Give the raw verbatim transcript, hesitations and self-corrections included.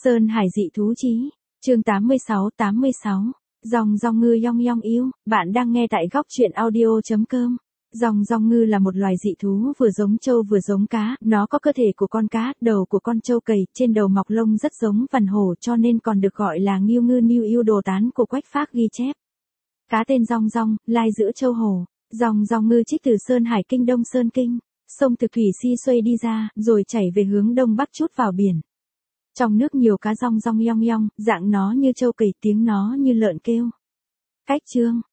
Sơn Hải dị thú chí, chương tám mươi sáu, tám mươi sáu. Ròng ròng ngư yong yong yêu, bạn đang nghe tại góc truyện audio chấm com. Ròng ròng ngư là một loài dị thú vừa giống trâu vừa giống cá, nó có cơ thể của con cá, đầu của con trâu cầy, trên đầu mọc lông rất giống vằn hổ cho nên còn được gọi là ngưu ngư niu yêu đồ tán của Quách Phác ghi chép. Cá tên ròng ròng, lai giữa châu hổ, ròng ròng ngư trích từ Sơn Hải Kinh Đông Sơn Kinh, sông Thực Thủy Si xuôi đi ra, rồi chảy về hướng đông bắc chút vào biển. Trong nước nhiều cá rong rong yong yong, dạng nó như trâu cầy, tiếng nó như lợn kêu. Cách chương,